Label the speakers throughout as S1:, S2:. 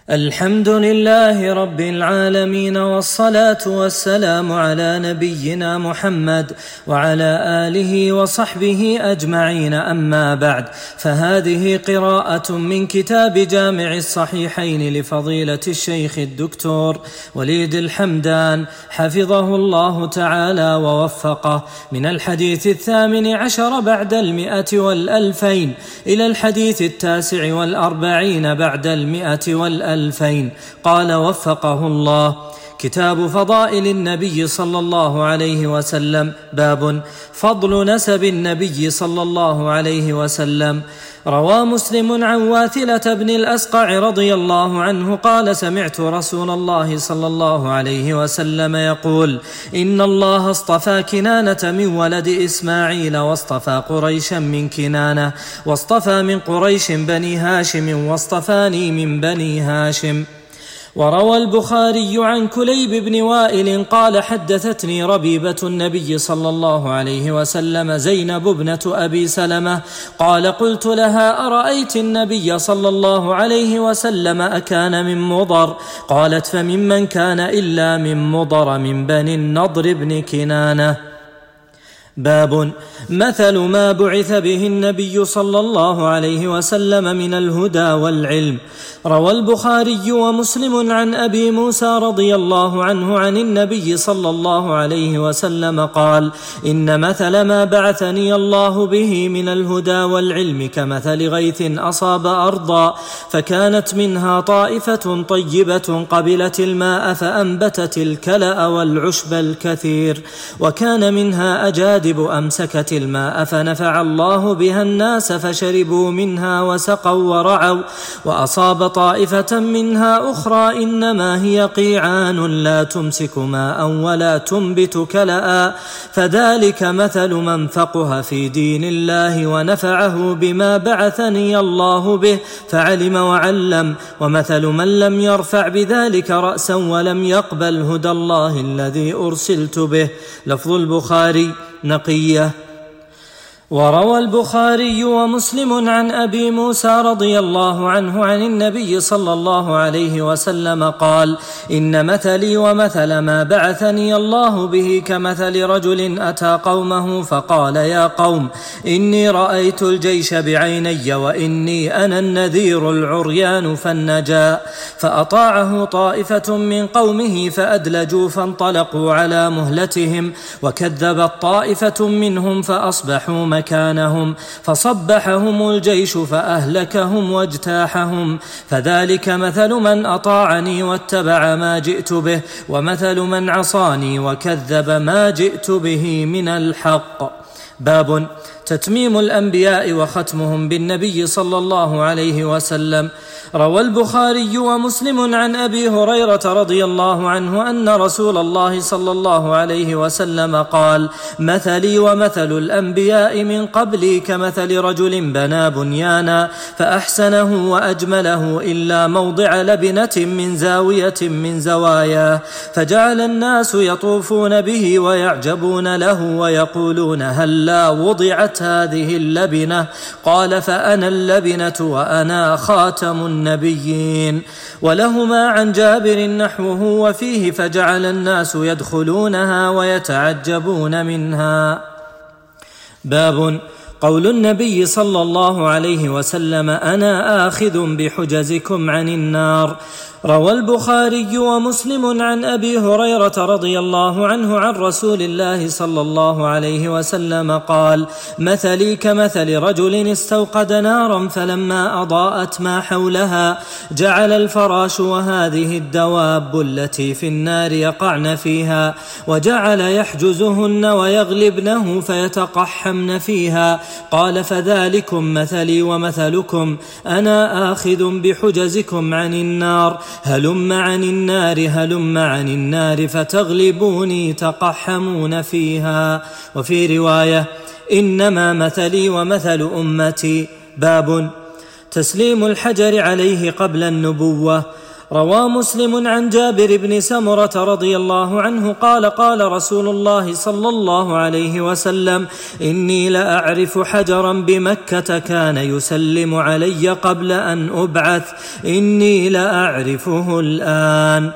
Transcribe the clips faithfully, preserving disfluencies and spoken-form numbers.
S1: الحمد لله رب العالمين، والصلاة والسلام على نبينا محمد وعلى آله وصحبه أجمعين. أما بعد، فهذه قراءة من كتاب جامع الصحيحين لفضيلة الشيخ الدكتور وليد الحمدان حفظه الله تعالى ووفقه، من الحديث الثامن عشر بعد المئة والألفين إلى الحديث التاسع والأربعين بعد المئة والألفين. الفين قال وفقه الله: كتاب فضائل النبي صلى الله عليه وسلم. باب فضل نسب النبي صلى الله عليه وسلم. روى مسلم عن واثلة بن الأسقع رضي الله عنه قال: سمعت رسول الله صلى الله عليه وسلم يقول: إن الله اصطفى كنانة من ولد إسماعيل، واصطفى قريشا من كنانة، واصطفى من قريش بني هاشم، واصطفاني من بني هاشم. وروى البخاري عن كليب بن وائل قال: حدثتني ربيبة النبي صلى الله عليه وسلم زينب ابنة أبي سلمة قال: قلت لها: أرأيت النبي صلى الله عليه وسلم أكان من مضر؟ قالت: فممن كان إلا من مضر من بني النضر بن كنانة. باب مثل ما بعث به النبي صلى الله عليه وسلم من الهدى والعلم. روى البخاري ومسلم عن أبي موسى رضي الله عنه عن النبي صلى الله عليه وسلم قال: إن مثل ما بعثني الله به من الهدى والعلم كمثل غيث أصاب أرضا، فكانت منها طائفة طيبة قبلت الماء فأنبتت الكلأ والعشب الكثير، وكان منها أجاد أمسكت الماء فنفع الله بها الناس فشربوا منها وسقوا ورعوا. وأصاب طائفة منها أخرى إنما هي قيعان لا تمسك ماء ولا تنبت كلأ، فذلك مثل من فقه في دين الله ونفعه بما بعثني الله به فعلم وعلم، ومثل من لم يرفع بذلك رأسا ولم يقبل هدى الله الذي أرسلت به. لفظ البخاري نقية. وروى البخاري ومسلم عن أبي موسى رضي الله عنه عن النبي صلى الله عليه وسلم قال: إن مثلي ومثل ما بعثني الله به كمثل رجل أتى قومه فقال: يا قوم، إني رأيت الجيش بعيني، وإني أنا النذير العريان فالنجا. فأطاعه طائفة من قومه فأدلجوا فانطلقوا على مهلتهم، وكذبت طائفة منهم فأصبحوا مكانهم، فصبحهم الجيش فأهلكهم واجتاحهم. فذلك مثل من أطاعني واتبع ما جئت به، ومثل من عصاني وكذب ما جئت به من الحق. باب تتميم الأنبياء وختمهم بالنبي صلى الله عليه وسلم. روى البخاري ومسلم عن أبي هريرة رضي الله عنه أن رسول الله صلى الله عليه وسلم قال: مثلي ومثل الأنبياء من قبلي كمثل رجل بنى بنيانا فأحسنه وأجمله إلا موضع لبنة من زاوية من زواياه، فجعل الناس يطوفون به ويعجبون له ويقولون: هلا وضعت هذه اللبنة؟ قال: فأنا اللبنة وأنا خاتم النبيين. ولهما عن جابر نحوه وفيه: فجعل الناس يدخلونها ويتعجبون منها. باب قول النبي صلى الله عليه وسلم: أنا آخذ بحجزكم عن النار. روى البخاري ومسلم عن أبي هريرة رضي الله عنه عن رسول الله صلى الله عليه وسلم قال: مثلي كمثل رجل استوقد نارا فلما أضاءت ما حولها جعل الفراش وهذه الدواب التي في النار يقعن فيها، وجعل يحجزهن ويغلبنه فيتقحمن فيها. قال: فذلكم مثلي ومثلكم، أنا آخذ بحجزكم عن النار، هلم عن النار هلم عن النار فتغلبوني تقحمون فيها. وفي رواية: إنما مثلي ومثل أمتي. باب تسليم الحجر عليه قبل النبوة. روى مسلم عن جابر بن سمرة رضي الله عنه قال قال رسول الله صلى الله عليه وسلم: إني لأعرف حجرا بمكة كان يسلم علي قبل أن أبعث، إني لأعرفه الآن.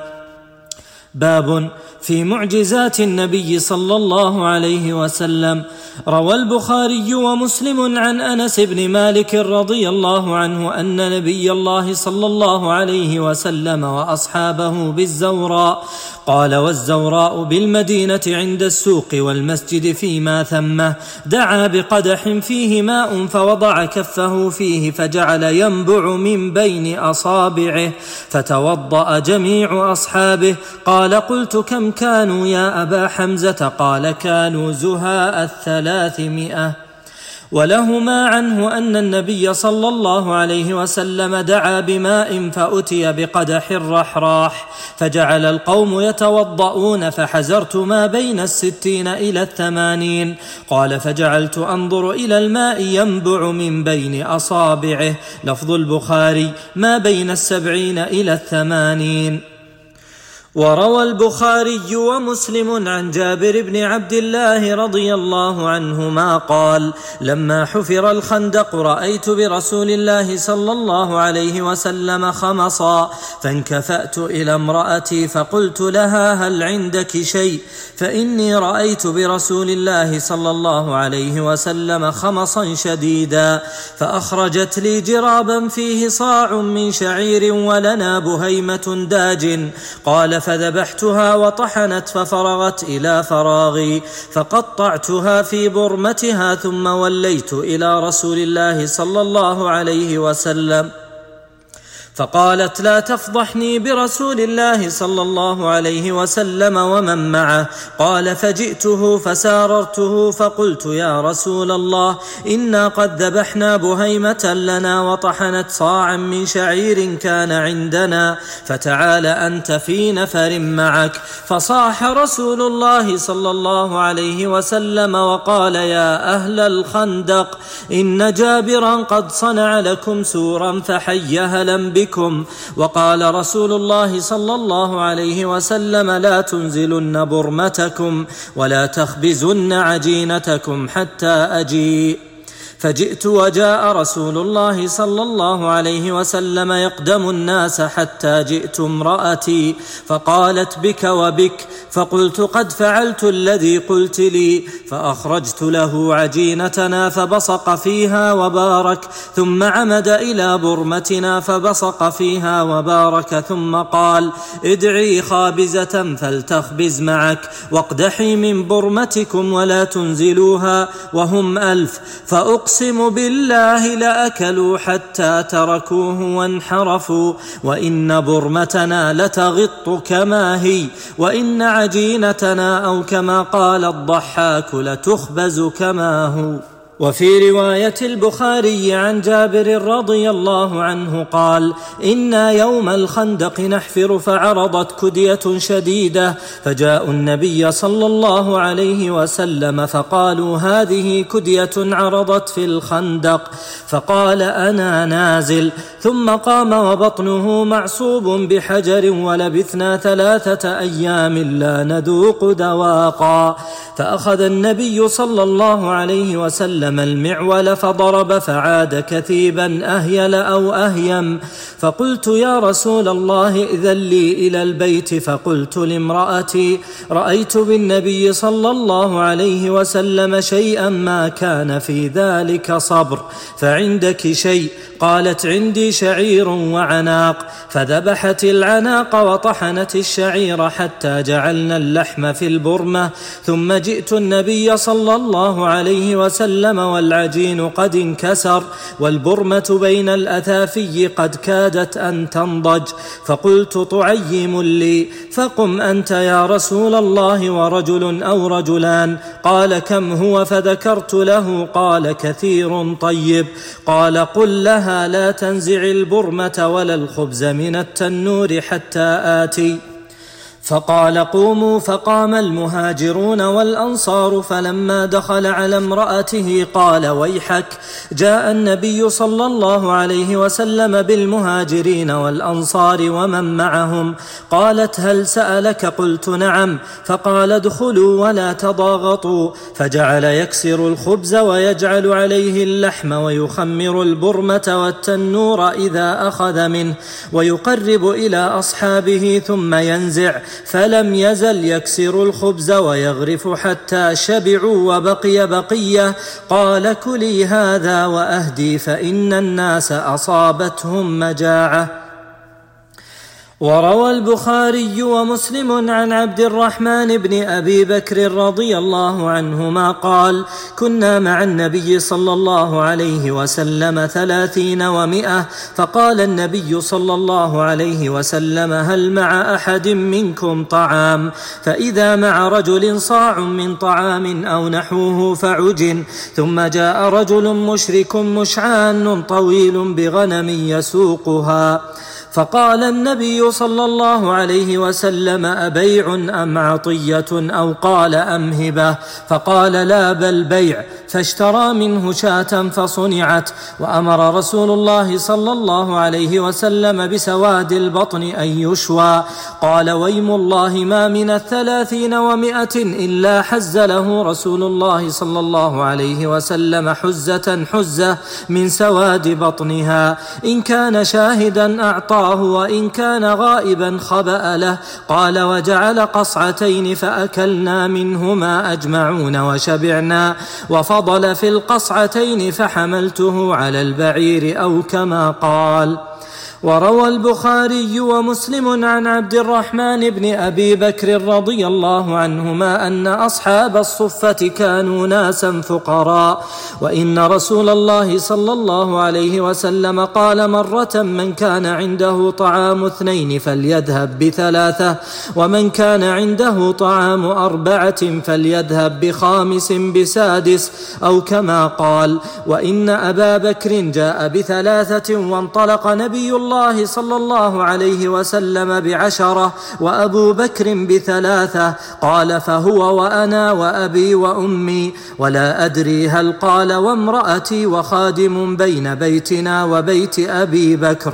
S1: باب في معجزات النبي صلى الله عليه وسلم. روى البخاري ومسلم عن أنس بن مالك رضي الله عنه أن نبي الله صلى الله عليه وسلم وأصحابه بالزوراء، قال: والزوراء بالمدينة عند السوق والمسجد فيما ثمه، دعا بقدح فيه ماء فوضع كفه فيه فجعل ينبع من بين أصابعه، فتوضأ جميع أصحابه. قال: قلت: كم كانوا يا أبا حمزة؟ قال: كانوا زهاء الثلاثمائة. ولهما عنه أن النبي صلى الله عليه وسلم دعا بماء فأتي بقدح رحراح، فجعل القوم يتوضؤون، فحزرت ما بين الستين إلى الثمانين. قال: فجعلت أنظر إلى الماء ينبع من بين أصابعه. لفظ البخاري: ما بين السبعين إلى الثمانين. وروى البخاري ومسلم عن جابر بن عبد الله رضي الله عنهما قال: لما حفر الخندق رأيت برسول الله صلى الله عليه وسلم خمصا، فانكفأت إلى امرأتي فقلت لها: هل عندك شيء؟ فإني رأيت برسول الله صلى الله عليه وسلم خمصا شديدا. فأخرجت لي جرابا فيه صاع من شعير ولنا بهيمة داج. قال: فذبحتها وطحنت ففرغت إلى فراغي، فقطعتها في برمتها، ثم وليت إلى رسول الله صلى الله عليه وسلم، فقالت: لا تفضحني برسول الله صلى الله عليه وسلم ومن معه. قال: فجئته فساررته فقلت: يا رسول الله، إنا قد ذبحنا بهيمة لنا وطحنت صاعا من شعير كان عندنا، فتعال أنت في نفر معك. فصاح رسول الله صلى الله عليه وسلم وقال: يا أهل الخندق، إن جابرا قد صنع لكم سورا فحي هلا بكم. وقال رسول الله صلى الله عليه وسلم: لا تنزلن برمتكم ولا تخبزن عجينتكم حتى أجيء. فجئت وجاء رسول الله صلى الله عليه وسلم يقدم الناس حتى جئت امرأتي، فقالت: بك وبك. فقلت: قد فعلت الذي قلت لي. فأخرجت له عجينتنا فبصق فيها وبارك، ثم عمد إلى برمتنا فبصق فيها وبارك، ثم قال: ادعي خابزة فلتخبز معك، واقدحي من برمتكم ولا تنزلوها، وهم ألف. فأقسم بالله لأكلوا حتى تركوه وانحرفوا، وإن برمتنا لتغط كما هي، وإن عجينتنا أو كما قال الضحاك لتخبز كما هو. وفي رواية البخاري عن جابر رضي الله عنه قال: إنا يوم الخندق نحفر فعرضت كدية شديدة، فجاءوا النبي صلى الله عليه وسلم فقالوا: هذه كدية عرضت في الخندق. فقال: أنا نازل. ثم قام وبطنه معصوب بحجر، ولبثنا ثلاثة أيام لا نذوق دواقا. فأخذ النبي صلى الله عليه وسلم المعول فضرب، فعاد كثيبا أهيل أو أهيم. فقلت: يا رسول الله، إذن لي إلى البيت. فقلت لامرأتي: رأيت بالنبي صلى الله عليه وسلم شيئا ما كان في ذلك صبر، فعندك شيء؟ قالت: عندي شعير وعناق. فذبحت العناق وطحنت الشعير حتى جعلنا اللحم في البرمة. ثم جئت النبي صلى الله عليه وسلم والعجين قد انكسر، والبرمة بين الأثافي قد كادت أن تنضج. فقلت: طعيم لي، فقم أنت يا رسول الله ورجل أو رجلان. قال: كم هو؟ فذكرت له. قال: كثير طيب. قال: قل لها لا تنزع البرمة ولا الخبز من التنور حتى آتي. فقال قوموا، فقام المهاجرون والأنصار، فلما دخل على امرأته قال ويحك، جاء النبي صلى الله عليه وسلم بالمهاجرين والأنصار ومن معهم. قالت هل سألك؟ قلت نعم. فقال ادخلوا ولا تضاغطوا، فجعل يكسر الخبز ويجعل عليه اللحم ويخمر البرمة والتنور إذا أخذ منه ويقرب إلى أصحابه ثم ينزع، فلم يزل يكسر الخبز ويغرف حتى شبعوا وبقي بقية. قال كلي هذا وأهدي فإن الناس أصابتهم مجاعة. وروى البخاري ومسلم عن عبد الرحمن بن أبي بكر رضي الله عنهما قال كنا مع النبي صلى الله عليه وسلم ثلاثين ومئة، فقال النبي صلى الله عليه وسلم هل مع أحد منكم طعام؟ فإذا مع رجل صاع من طعام أو نحوه فعجن. ثم جاء رجل مشرك مشعان طويل بغنم يسوقها، فقال النبي صلى الله عليه وسلم أبيع أم عطية؟ أو قال أم هبة؟ فقال لا بل بيع، فاشترى منه شاة فصنعت. وأمر رسول الله صلى الله عليه وسلم بسواد البطن أن يشوى. قال ويم الله ما من الثلاثين ومائة إلا حز له رسول الله صلى الله عليه وسلم حزة حزة من سواد بطنها، إن كان شاهدا أعطاه وإن كان غائبا خبأ له. قال وجعل قصعتين فأكلنا منهما أجمعون وشبعنا، وفضل في القصعتين فحملته على البعير أو كما قال. وروى البخاري ومسلم عن عبد الرحمن بن أبي بكر رضي الله عنهما أن أصحاب الصفة كانوا ناسا فقراء، وإن رسول الله صلى الله عليه وسلم قال مرة من كان عنده طعام اثنين فليذهب بثلاثة، ومن كان عنده طعام أربعة فليذهب بخامس بسادس أو كما قال. وإن أبا بكر جاء بثلاثة وانطلق نبي الله الله صلى الله عليه وسلم بعشرة وأبو بكر بثلاثة. قال فهو وأنا وأبي وأمي، ولا أدري هل قال وامرأتي وخادم بين بيتنا وبيت أبي بكر.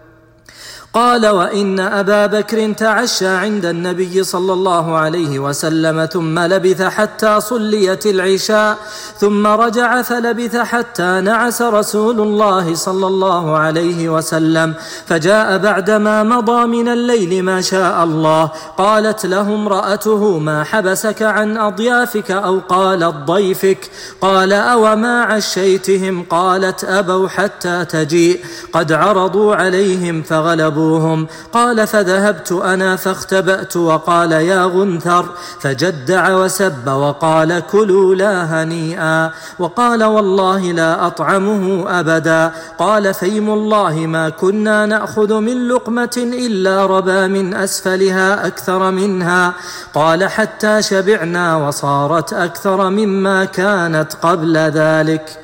S1: قال وإن أبا بكر تعشى عند النبي صلى الله عليه وسلم ثم لبث حتى صليت العشاء، ثم رجع فلبث حتى نعس رسول الله صلى الله عليه وسلم، فجاء بعدما مضى من الليل ما شاء الله. قالت له امرأته ما حبسك عن أضيافك؟ أو قالت ضيفك؟ قال أو ما عشيتهم؟ قالت أبوا حتى تجيء، قد عرضوا عليهم فغلبوا. قال فذهبت أنا فاختبأت، وقال يا غنثر، فجدع وسب وقال كلوا لا هنيئا، وقال والله لا أطعمه أبدا. قال فيم الله ما كنا نأخذ من لقمة إلا ربا من أسفلها أكثر منها. قال حتى شبعنا وصارت أكثر مما كانت قبل ذلك.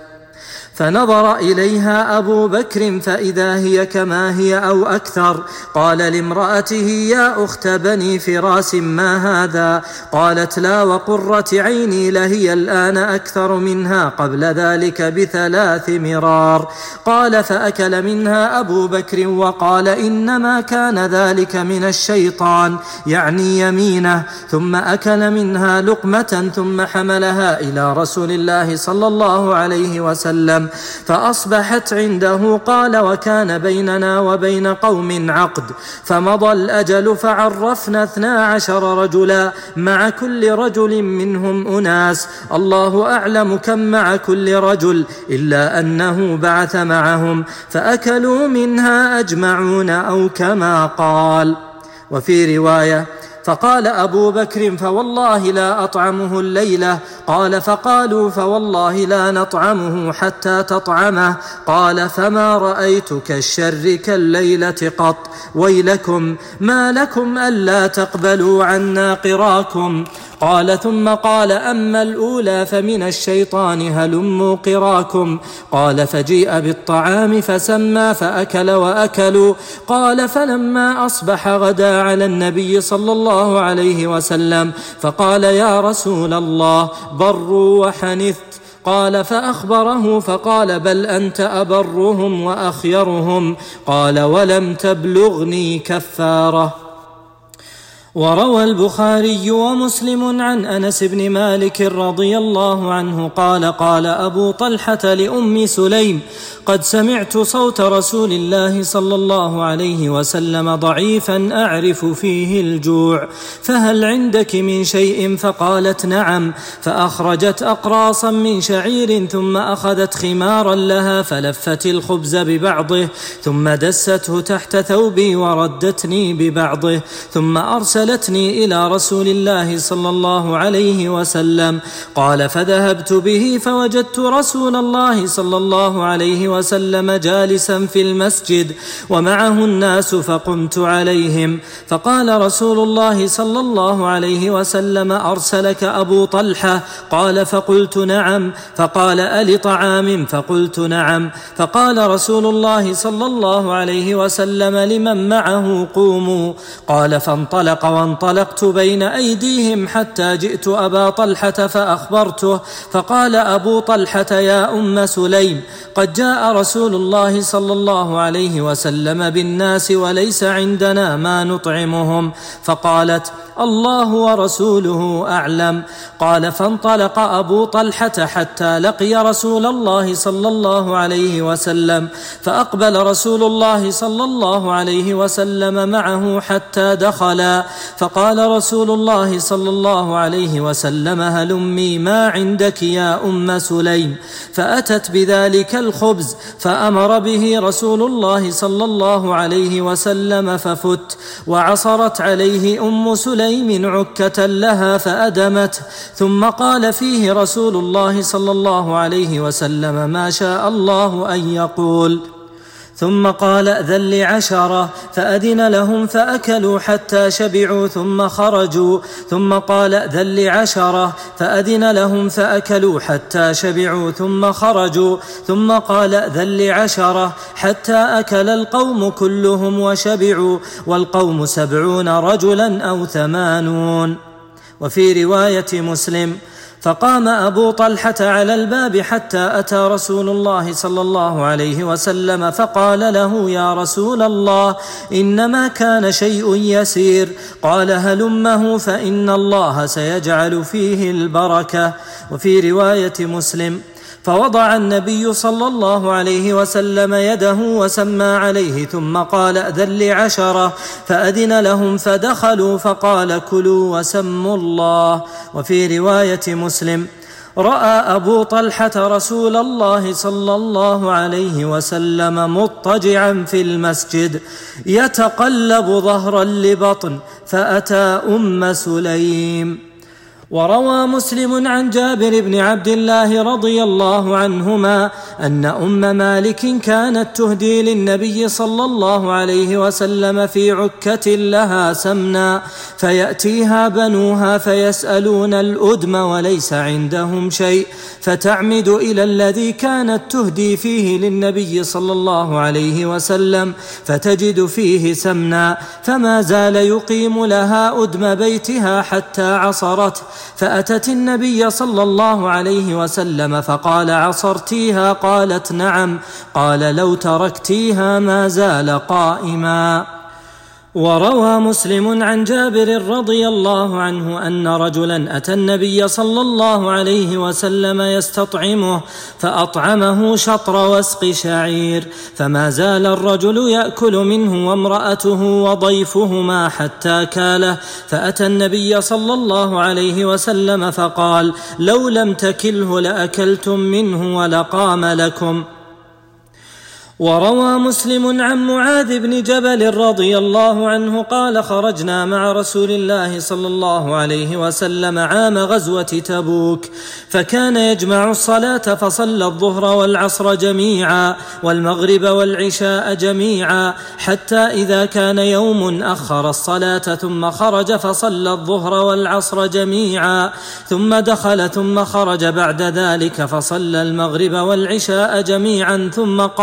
S1: فنظر إليها أبو بكر فإذا هي كما هي أو أكثر. قال لامرأته يا أخت بني فراس ما هذا؟ قالت لا وقرة عيني لهي الآن أكثر منها قبل ذلك بثلاث مرار. قال فأكل منها أبو بكر وقال إنما كان ذلك من الشيطان، يعني يمينه. ثم أكل منها لقمة ثم حملها إلى رسول الله صلى الله عليه وسلم فأصبحت عنده. قال وكان بيننا وبين قوم عقد، فمضى الأجل فعرفنا اثنا عشر رجلا، مع كل رجل منهم أناس، الله أعلم كم مع كل رجل، إلا أنه بعث معهم فأكلوا منها أجمعون أو كما قال. وفي رواية فقال أبو بكر فوالله لا أطعمه الليلة. قال فقالوا فوالله لا نطعمه حتى تطعمه. قال فما رأيت كالشر كالليلة قط، ويلكم ما لكم ألا تقبلوا عنا قراكم. قال ثم قال أما الأولى فمن الشيطان هلموا قراكم. قال فجيء بالطعام فسمى فأكل وأكلوا. قال فلما أصبح غدا على النبي صلى الله الله عليه وسلم فقال: يا رسول الله، بروا وحنثت. قال: فأخبره فقال: بل أنت أبرهم وأخيرهم. قال: ولم تبلغني كفارة. وروى البخاري ومسلم عن أنس بن مالك رضي الله عنه قال: قال أبو طلحة لأم سليم: قد سمعت صوت رسول الله صلى الله عليه وسلم ضعيفا أعرف فيه الجوع، فهل عندك من شيء؟ فقالت: نعم. فأخرجت أقراصا من شعير ثم أخذت خمارا لها فلفت الخبز ببعضه ثم دسته تحت ثوبي وردتني ببعضه، ثم أرسلتني إلى رسول الله صلى الله عليه وسلم. قال: فذهبت به فوجدت رسول الله صلى الله عليه وسلم جالسا في المسجد ومعه الناس فقمت عليهم، فقال رسول الله صلى الله عليه وسلم: أرسلك أبو طلحة؟ قال: فقلت: نعم. فقال: ألي طعام؟ فقلت: نعم. فقال رسول الله صلى الله عليه وسلم لمن معه: قوموا. قال: فانطلق وانطلقت بين أيديهم حتى جئت أبا طلحة فأخبرته، فقال أبو طلحة: يا أم سليم، قد جاء رسول الله صلى الله عليه وسلم بالناس وليس عندنا ما نطعمهم. فقالت: الله ورسوله أعلم. قال: فانطلق أبو طلحة حتى لقي رسول الله صلى الله عليه وسلم، فأقبل رسول الله صلى الله عليه وسلم معه حتى دخلا، فقال رسول الله صلى الله عليه وسلم: هلمي، ما عندك يا أم سليم؟ فأتت بذلك الخبز فأمر به رسول الله صلى الله عليه وسلم ففت، وعصرت عليه أم سليم عكة لها فأدمته، ثم قال فيه رسول الله صلى الله عليه وسلم: ما شاء الله أن يقول. ثم قال: أذن لعشرة، فأذن لهم فأكلوا حتى شبعوا ثم خرجوا. ثم قال: أذن لعشرة، فأذن لهم فأكلوا حتى شبعوا ثم خرجوا. ثم قال: أذن لعشرة، حتى أكل القوم كلهم وشبعوا، والقوم سبعون رجلا أو ثمانون. وفي رواية مسلم: فقام أبو طلحة على الباب حتى أتى رسول الله صلى الله عليه وسلم فقال له: يا رسول الله، إنما كان شيء يسير. قال: هلمه فإن الله سيجعل فيه البركة. وفي رواية مسلم: فوضع النبي صلى الله عليه وسلم يده وسمى عليه، ثم قال: أذن لعشرة، فأذن لهم فدخلوا، فقال: كلوا وسموا الله. وفي رواية مسلم: رأى أبو طلحة رسول الله صلى الله عليه وسلم مضطجعا في المسجد يتقلب ظهرا لبطن، فأتى أم سليم. وروى مسلم عن جابر بن عبد الله رضي الله عنهما أن أم مالك كانت تهدي للنبي صلى الله عليه وسلم في عكة لها سمنا، فيأتيها بنوها فيسألون الأدم وليس عندهم شيء، فتعمد إلى الذي كانت تهدي فيه للنبي صلى الله عليه وسلم فتجد فيه سمنا، فما زال يقيم لها أدم بيتها حتى عصرته، فأتت النبي صلى الله عليه وسلم فقال: عصرتيها؟ قالت: نعم. قال: لو تركتيها ما زال قائما. وروى مسلم عن جابر رضي الله عنه أن رجلا أتى النبي صلى الله عليه وسلم يستطعمه فأطعمه شطر وسق شعير، فما زال الرجل يأكل منه وامرأته وضيفهما حتى كاله، فأتى النبي صلى الله عليه وسلم فقال: لو لم تكله لأكلتم منه ولقام لكم. وروى مسلم عن معاذ بن جبل رضي الله عنه قال: خرجنا مع رسول الله صلى الله عليه وسلم عام غزوة تبوك، فكان يجمع الصلاة فصلى الظهر والعصر جميعا والمغرب والعشاء جميعا، حتى إذا كان يوم أخر الصلاة ثم خرج فصلى الظهر والعصر جميعا، ثم دخل ثم خرج بعد ذلك فصلى المغرب والعشاء جميعا، ثم قال: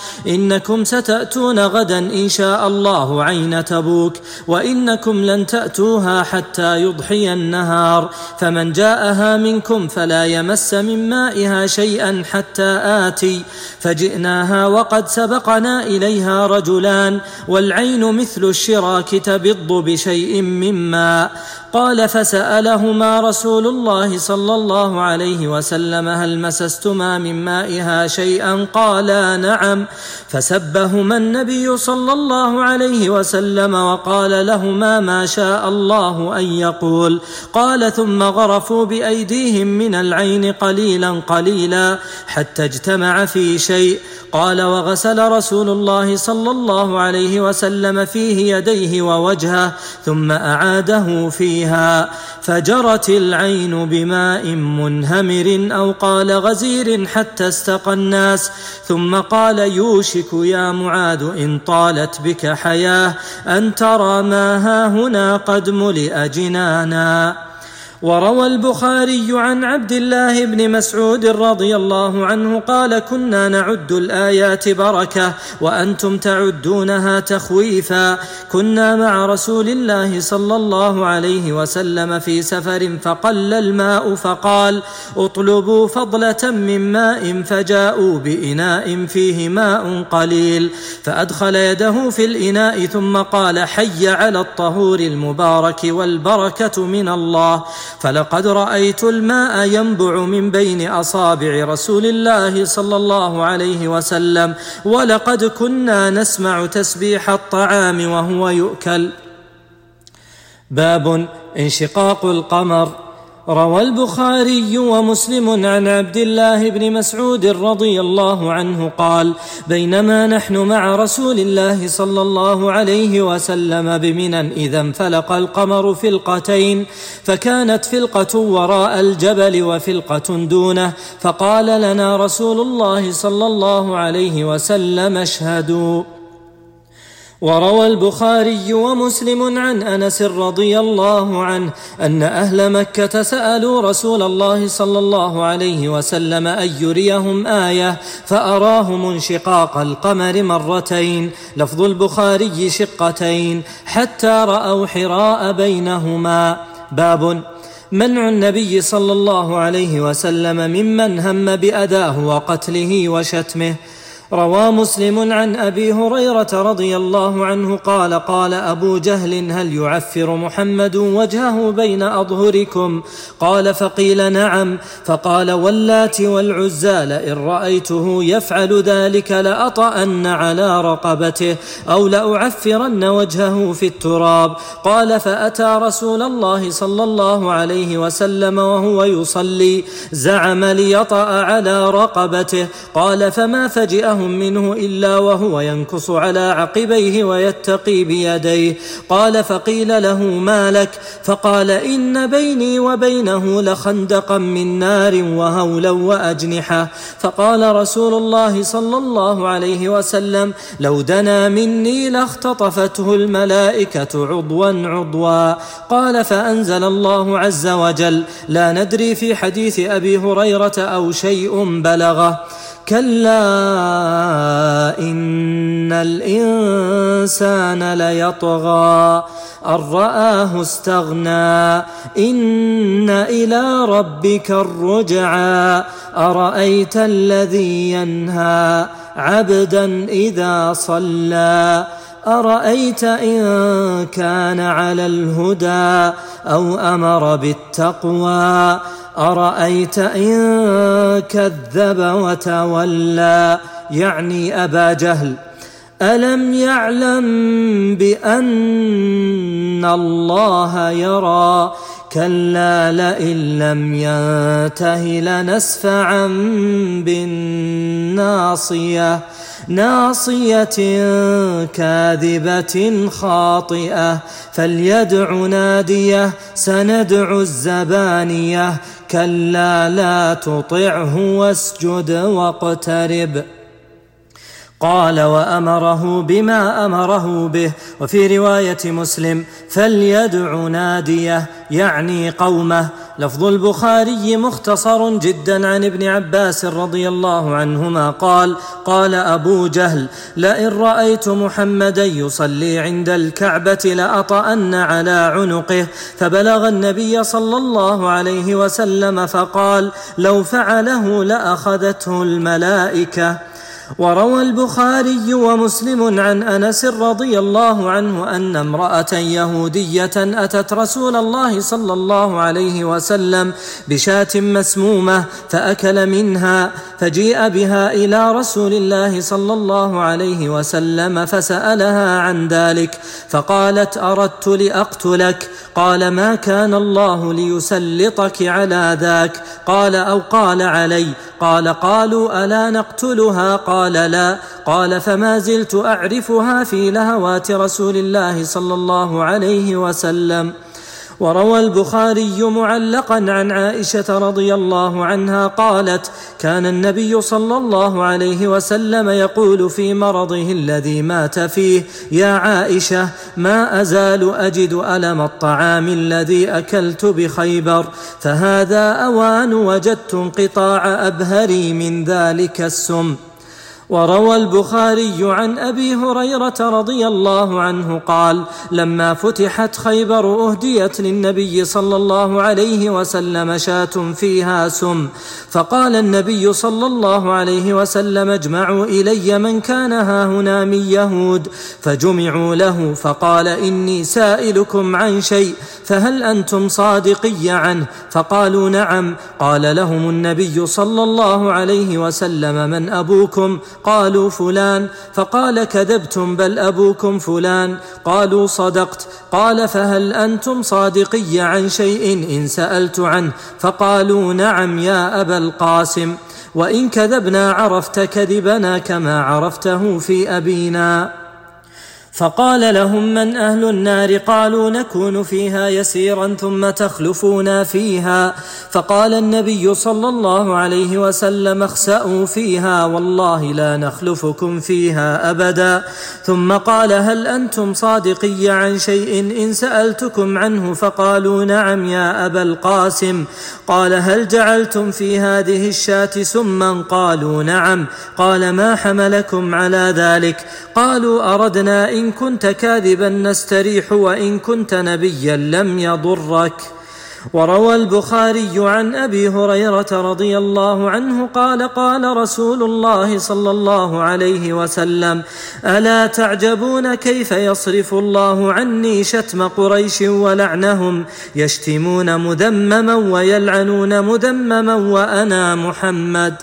S1: إنكم ستأتون غدا إن شاء الله عين تبوك، وإنكم لن تأتوها حتى يضحي النهار، فمن جاءها منكم فلا يمس من مائها شيئا حتى آتي. فجئناها وقد سبقنا إليها رجلان، والعين مثل الشراك تبض بشيء من ماء. قال فسألهما رسول الله صلى الله عليه وسلم هل مسستما من مائها شيئا؟ قالا نعم. فسبهما النبي صلى الله عليه وسلم وقال لهما ما شاء الله أن يقول. قال ثم غرفوا بأيديهم من العين قليلا قليلا حتى اجتمع في شيء. قال وغسل رسول الله صلى الله عليه وسلم فيه يديه ووجهه ثم أعاده فيها، فجرت العين بماء منهمر أو قال غزير حتى استقى الناس. ثم قال يوشك يا معاذ إن طالت بك حياة أن ترى ما هاهنا قد ملئ جنانا. وروى البخاري عن عبد الله بن مسعود رضي الله عنه قال كنا نعد الآيات بركة وأنتم تعدونها تخويفا. كنا مع رسول الله صلى الله عليه وسلم في سفر فقل الماء فقال اطلبوا فضلة من ماء، فجاءوا بإناء فيه ماء قليل، فأدخل يده في الإناء ثم قال حي على الطهور المبارك والبركة من الله. فلقد رأيت الماء ينبع من بين أصابع رسول الله صلى الله عليه وسلم، ولقد كنا نسمع تسبيح الطعام وهو يؤكل. باب انشقاق القمر. روى البخاري ومسلم عن عبد الله بن مسعود رضي الله عنه قال بينما نحن مع رسول الله صلى الله عليه وسلم بمنى إذا انفلق القمر فلقتين، فكانت فلقة وراء الجبل وفلقة دونه، فقال لنا رسول الله صلى الله عليه وسلم اشهدوا. وروى البخاري ومسلم عن أنس رضي الله عنه أن أهل مكة سألوا رسول الله صلى الله عليه وسلم أن يريهم آية، فأراهم انشقاق القمر مرتين، لفظ البخاري شقتين، حتى رأوا حراء بينهما. باب منع النبي صلى الله عليه وسلم ممن هم بأذاه وقتله وشتمه. روى مسلم عن أبي هريرة رضي الله عنه قال قال أبو جهل هل يعفر محمد وجهه بين أظهركم؟ قال فقيل نعم. فقال واللات والعزى لئن رأيته يفعل ذلك لأطأن على رقبته أو لأعفرن وجهه في التراب. قال فأتى رسول الله صلى الله عليه وسلم وهو يصلي زعم ليطأ على رقبته. قال فما فجئهم منه إلا وهو ينكص على عقبيه ويتقي بيديه. قال فقيل له ما لك؟ فقال إن بيني وبينه لخندقا من نار وهولا وأجنحة. فقال رسول الله صلى الله عليه وسلم لو دنا مني لاختطفته الملائكة عضوا عضوا. قال فأنزل الله عز وجل لا ندري في حديث أبي هريرة أو شيء بلغه كلا إن الإنسان ليطغى أن رآه استغنى إن إلى ربك الرجعى أرأيت الذي ينهى عبدا إذا صلى أرأيت إن كان على الهدى أو أمر بالتقوى أرأيت إن كذب وتولى يعني أبا جهل. ألم يعلم بأن الله يرى كلا لئن لم ينته لنسفعا بالناصية ناصية كاذبة خاطئة فليدع ناديه سندع الزبانية كلا لا تطعه واسجد واقترب. قال وأمره بما أمره به. وفي رواية مسلم فليدع ناديه يعني قومه. لفظ البخاري مختصر جدا عن ابن عباس رضي الله عنهما قال قال أبو جهل لئن رأيت محمدا يصلي عند الكعبة لأطأن على عنقه، فبلغ النبي صلى الله عليه وسلم فقال لو فعله لأخذته الملائكة. وروى البخاري ومسلم عن أنس رضي الله عنه أن امرأة يهودية أتت رسول الله صلى الله عليه وسلم بشاة مسمومة فأكل منها، فجيء بها إلى رسول الله صلى الله عليه وسلم فسألها عن ذلك فقالت أردت لأقتلك. قال ما كان الله ليسلطك على ذاك. قال أو قال علي. قال قالوا ألا نقتلها؟ قال لا. قال فما زلت أعرفها في لهوات رسول الله صلى الله عليه وسلم. وروى البخاري معلقا عن عائشة رضي الله عنها قالت كان النبي صلى الله عليه وسلم يقول في مرضه الذي مات فيه يا عائشة ما أزال أجد ألم الطعام الذي أكلت بخيبر، فهذا أوان وجدت انقطاع أبهري من ذلك السم. وروى البخاري عن أبي هريرة رضي الله عنه قال لما فتحت خيبر أهديت للنبي صلى الله عليه وسلم شاة فيها سم، فقال النبي صلى الله عليه وسلم اجمعوا إلي من كان هاهنا من يهود، فجمعوا له فقال إني سائلكم عن شيء فهل أنتم صادقي عنه؟ فقالوا نعم. قال لهم النبي صلى الله عليه وسلم من أبوكم؟ قالوا فلان. فقال كذبتم بل أبوكم فلان. قالوا صدقت. قال فهل أنتم صادقي عن شيء إن سألت عنه؟ فقالوا نعم يا أبا القاسم، وإن كذبنا عرفت كذبنا كما عرفته في أبينا. فقال لهم من أهل النار؟ قالوا نكون فيها يسيرا ثم تخلفونا فيها. فقال النبي صلى الله عليه وسلم اخسأوا فيها والله لا نخلفكم فيها أبدا. ثم قال هل أنتم صادقي عن شيء إن سألتكم عنه؟ فقالوا نعم يا أبا القاسم. قال هل جعلتم في هذه الشاة سما؟ قالوا نعم. قال ما حملكم على ذلك؟ قالوا أردنا إن كنت كاذبا نستريح وإن كنت نبيا لم يضرك. وروى البخاري عن أبي هريرة رضي الله عنه قال قال رسول الله صلى الله عليه وسلم ألا تعجبون كيف يصرف الله عني شتم قريش ولعنهم، يشتمون مذمما ويلعنون مذمما وأنا محمد.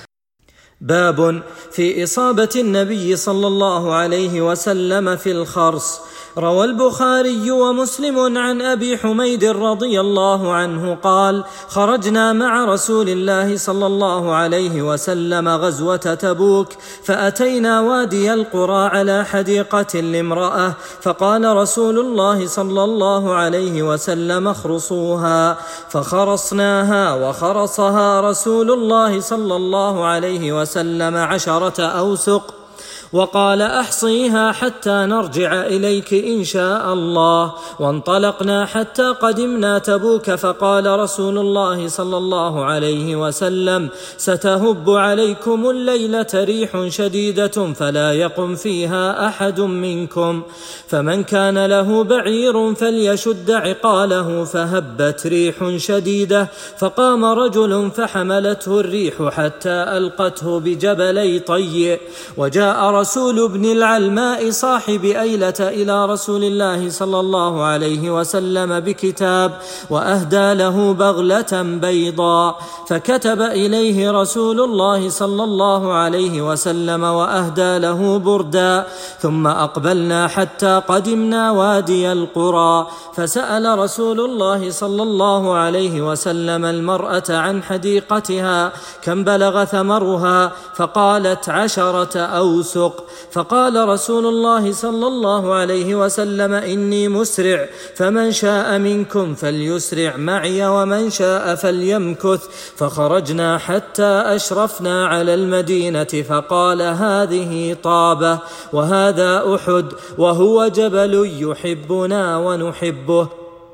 S1: باب في إصابة النبي صلى الله عليه وسلم في الخرص. روى البخاري ومسلم عن أبي حميد رضي الله عنه قال خرجنا مع رسول الله صلى الله عليه وسلم غزوة تبوك، فأتينا وادي القرى على حديقة لامرأة، فقال رسول الله صلى الله عليه وسلم اخرصوها، فخرصناها وخرصها رسول الله صلى الله عليه وسلم عشرة أوسق، وقال أحصيها حتى نرجع إليك إن شاء الله. وانطلقنا حتى قدمنا تبوك، فقال رسول الله صلى الله عليه وسلم ستهب عليكم الليلة ريح شديدة فلا يقم فيها أحد منكم، فمن كان له بعير فليشد عقاله. فهبت ريح شديدة فقام رجل فحملته الريح حتى ألقته بجبلي طي. وجاء رسول ابن العلماء صاحب أيلة إلى رسول الله صلى الله عليه وسلم بكتاب، وأهدى له بغلة بيضاء، فكتب إليه رسول الله صلى الله عليه وسلم وأهدى له بردا. ثم أقبلنا حتى قدمنا وادي القرى، فسأل رسول الله صلى الله عليه وسلم المرأة عن حديقتها كم بلغ ثمرها، فقالت عشرة أوسق. السوق، فقال رسول الله صلى الله عليه وسلم: إني مسرع، فمن شاء منكم فليسرع معي ومن شاء فليمكث. فخرجنا حتى أشرفنا على المدينة، فقال: هذه طابة وهذا أحد، وهو جبل يحبنا ونحبه.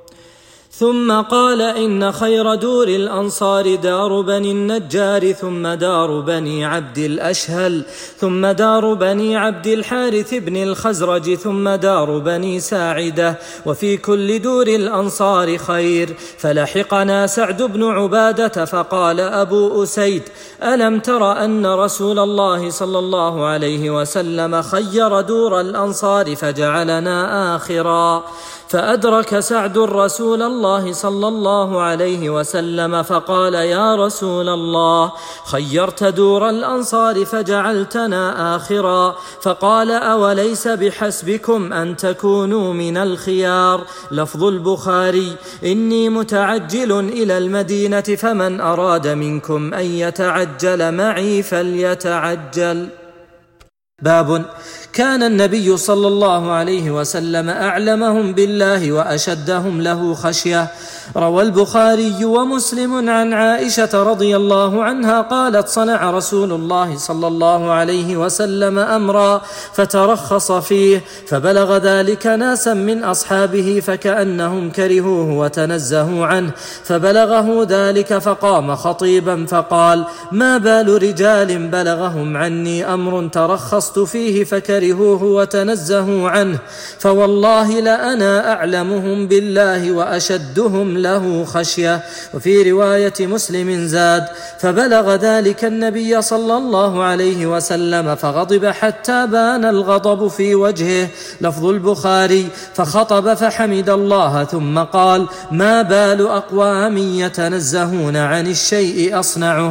S1: ثم قال: إن خير دور الأنصار دار بني النجار، ثم دار بني عبد الأشهل، ثم دار بني عبد الحارث بن الخزرج، ثم دار بني ساعدة، وفي كل دور الأنصار خير. فلحقنا سعد بن عبادة فقال أبو أسيد: ألم تر أن رسول الله صلى الله عليه وسلم خير دور الأنصار فجعلنا آخرا؟ فأدرك سعد رسول الله صلى الله عليه وسلم فقال: يا رسول الله، خيرت دور الأنصار فجعلتنا آخرا. فقال: أوليس بحسبكم أن تكونوا من الخيار؟ لفظ البخاري: إني متعجل إلى المدينة، فمن أراد منكم أن يتعجل معي فليتعجل. باب: كان النبي صلى الله عليه وسلم أعلمهم بالله وأشدهم له خشية. روى البخاري ومسلم عن عائشة رضي الله عنها قالت: صنع رسول الله صلى الله عليه وسلم أمرا فترخص فيه، فبلغ ذلك ناسا من أصحابه فكأنهم كرهوه وتنزهوا عنه، فبلغه ذلك فقام خطيبا فقال: ما بال رجال بلغهم عني أمر ترخصت فيه فكرهوه وتنزهوا عنه، فوالله لأنا أعلمهم بالله وأشدهم له خشية. وفي رواية مسلم زاد: فبلغ ذلك النبي صلى الله عليه وسلم فغضب حتى بان الغضب في وجهه. لفظ البخاري: فخطب فحمد الله ثم قال: ما بال أقوام يتنزهون عن الشيء أصنعه.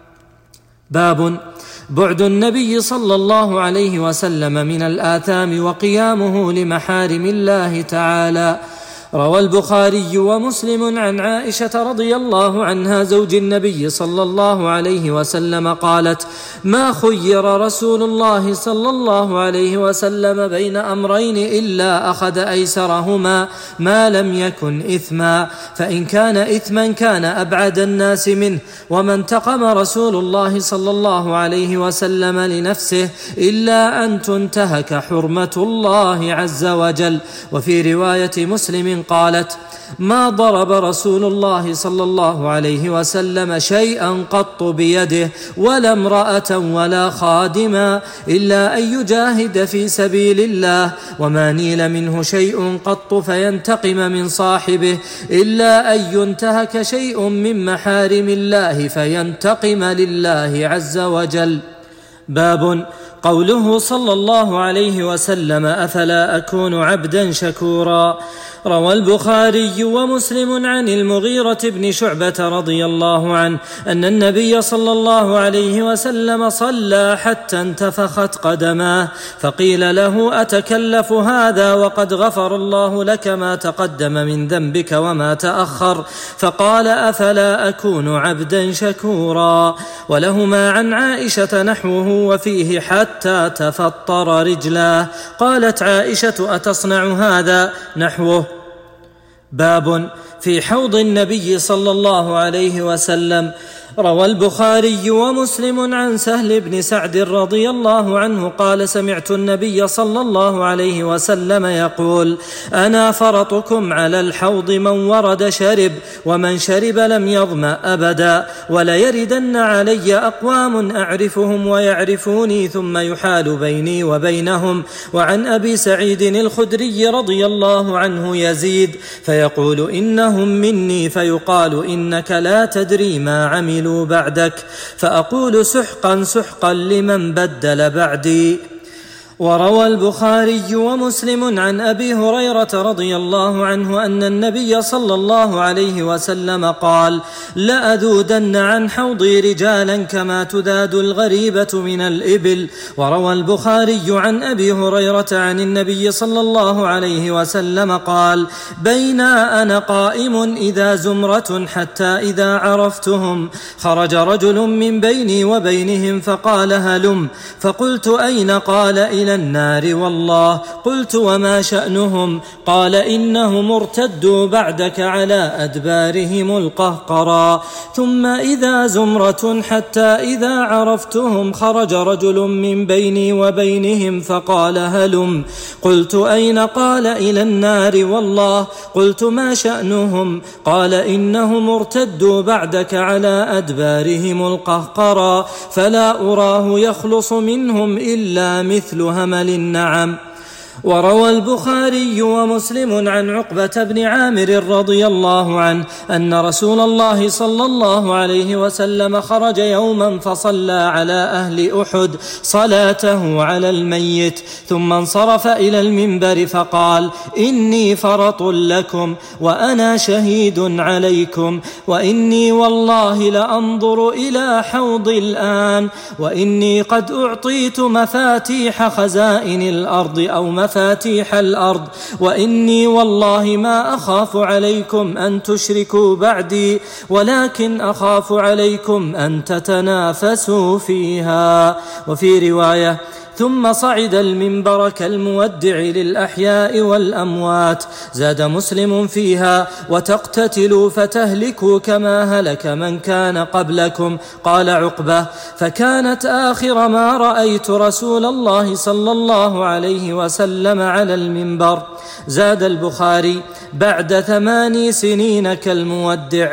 S1: باب: بعد النبي صلى الله عليه وسلم من الآثام وقيامه لمحارم الله تعالى. روى البخاري ومسلم عن عائشة رضي الله عنها زوج النبي صلى الله عليه وسلم قالت: ما خير رسول الله صلى الله عليه وسلم بين أمرين إلا أخذ أيسرهما ما لم يكن إثما، فإن كان إثما كان أبعد الناس منه، وما انتقم رسول الله صلى الله عليه وسلم لنفسه إلا أن تنتهك حرمة الله عز وجل. وفي رواية مسلم قالت: ما ضرب رسول الله صلى الله عليه وسلم شيئا قط بيده ولا امرأة ولا خادما إلا أن يجاهد في سبيل الله، وما نيل منه شيء قط فينتقم من صاحبه إلا أن ينتهك شيء من محارم الله فينتقم لله عز وجل. باب: قوله صلى الله عليه وسلم: أفلا أكون عبدا شكورا. روى البخاري ومسلم عن المغيرة بن شعبة رضي الله عنه أن النبي صلى الله عليه وسلم صلى حتى انتفخت قدماه، فقيل له: أتكلف هذا وقد غفر الله لك ما تقدم من ذنبك وما تأخر؟ فقال: أفلا أكون عبدا شكورا. ولهما عن عائشة نحوه وفيه: حتى تفطر رجلاه. قالت عائشة: أتصنع هذا؟ نحوه. باب: في حوض النبي صلى الله عليه وسلم. روى البخاري ومسلم عن سهل بن سعد رضي الله عنه قال: سمعت النبي صلى الله عليه وسلم يقول: أنا فرطكم على الحوض، من ورد شرب ومن شرب لم يظمأ أبدا، وليردن علي أقوام أعرفهم ويعرفوني ثم يحال بيني وبينهم. وعن أبي سعيد الخدري رضي الله عنه يزيد فيقول: إنهم مني، فيقال: إنك لا تدري ما عملوا بعدك، فأقول: سحقا سحقا لمن بدل بعدي. وروى البخاري ومسلم عن أبي هريرة رضي الله عنه أن النبي صلى الله عليه وسلم قال: لأذودن عن حوضي رجالا كما تذاد الغريبة من الإبل. وروى البخاري عن أبي هريرة عن النبي صلى الله عليه وسلم قال: بينا أنا قائم إذا زمرة حتى إذا عرفتهم خرج رجل من بيني وبينهم فقال: هلم. فقلت: أين؟ قال: إلى النار والله. قلت: وما شأنهم؟ قال: إنهم ارتدوا بعدك على أدبارهم القهقرا. ثم إذا زمرة حتى إذا عرفتهم خرج رجل من بيني وبينهم فقال: هلم. قلت: أين؟ قال: إلى النار والله. قلت: ما شأنهم؟ قال: إنهم ارتدوا بعدك على أدبارهم القهقرا فلا أراه يخلص منهم إلا مثل همل النعم. وروى البخاري ومسلم عن عقبة بن عامر رضي الله عنه أن رسول الله صلى الله عليه وسلم خرج يوما فصلى على أهل أحد صلاته على الميت ثم انصرف إلى المنبر فقال: إني فرط لكم وأنا شهيد عليكم، وإني والله لأنظر إلى حوضي الآن، وإني قد أعطيت مفاتيح خزائن الأرض أو مفاتيح الأرض، وإني والله ما أخاف عليكم أن تشركوا بعدي، ولكن أخاف عليكم أن تتنافسوا فيها. وفي رواية: ثم صعد المنبر كالمودع للأحياء والأموات. زاد مسلم فيها: وتقتتلوا فتهلكوا كما هلك من كان قبلكم. قال عقبة: فكانت آخر ما رأيت رسول الله صلى الله عليه وسلم على المنبر. زاد البخاري: بعد ثماني سنين كالمودع.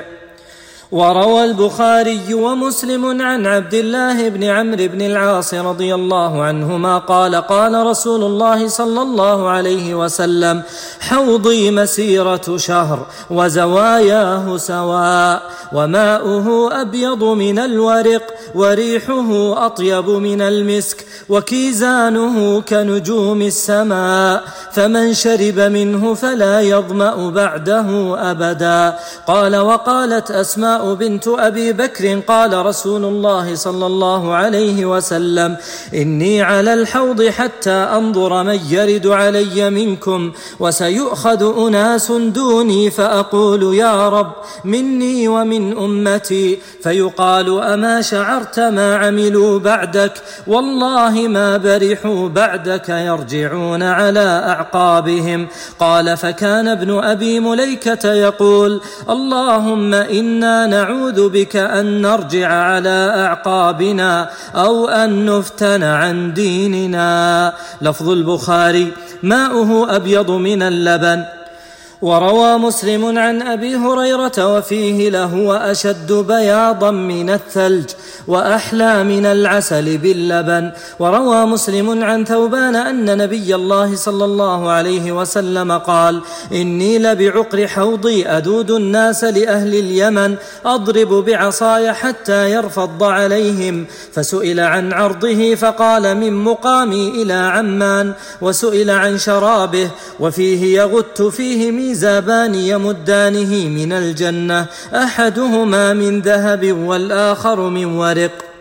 S1: وروى البخاري ومسلم عن عبد الله بن عمرو بن العاص رضي الله عنهما قال: قال رسول الله صلى الله عليه وسلم: حوضي مسيرة شهر وزواياه سواء، وماؤه أبيض من الورق وريحه أطيب من المسك وكيزانه كنجوم السماء، فمن شرب منه فلا يظمأ بعده أبدا. قال: وقالت أسماء بنت أبي بكر: قال رسول الله صلى الله عليه وسلم: إني على الحوض حتى أنظر من يرد علي منكم، وسيؤخذ أناس دوني فأقول: يا رب مني ومن أمتي، فيقال: أما شعرت ما عملوا بعدك؟ والله ما برحوا بعدك يرجعون على أعقابهم. قال: فكان ابن أبي مليكة يقول: اللهم إنا نعوذ بك أن نرجع على أعقابنا أو أن نفتن عن ديننا. لفظ البخاري: ماؤه أبيض من اللبن. وروى مسلم عن أبي هريرة وفيه: لهو أشد بياضا من الثلج وأحلى من العسل باللبن. وروى مسلم عن ثوبان أن نبي الله صلى الله عليه وسلم قال: إني لبعقر حوضي أدود الناس لأهل اليمن أضرب بعصاي حتى يرفض عليهم. فسئل عن عرضه فقال: من مقامي إلى عمان. وسئل عن شرابه وفيه: يغت فيه ميزابان يمدانه من الجنة، أحدهما من ذهب والآخر من ورق.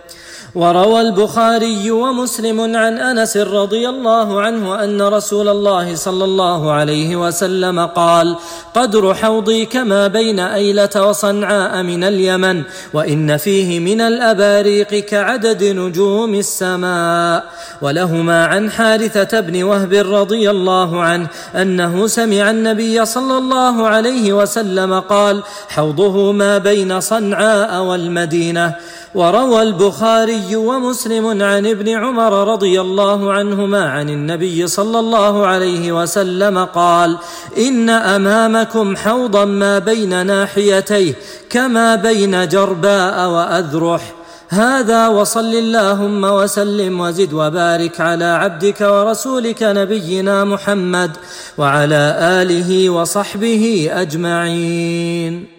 S1: وروى البخاري ومسلم عن أنس رضي الله عنه أن رسول الله صلى الله عليه وسلم قال: قدر حوضي كما بين أيلة وصنعاء من اليمن، وإن فيه من الأباريق كعدد نجوم السماء. ولهما عن حارثة بن وهب رضي الله عنه أنه سمع النبي صلى الله عليه وسلم قال: حوضه ما بين صنعاء والمدينة. وروى البخاري ومسلم عن ابن عمر رضي الله عنهما عن النبي صلى الله عليه وسلم قال: إن أمامكم حوضا ما بين ناحيتيه كما بين جرباء وأذرح. هذا، وصل اللهم وسلم وزد وبارك على عبدك ورسولك نبينا محمد وعلى آله وصحبه أجمعين.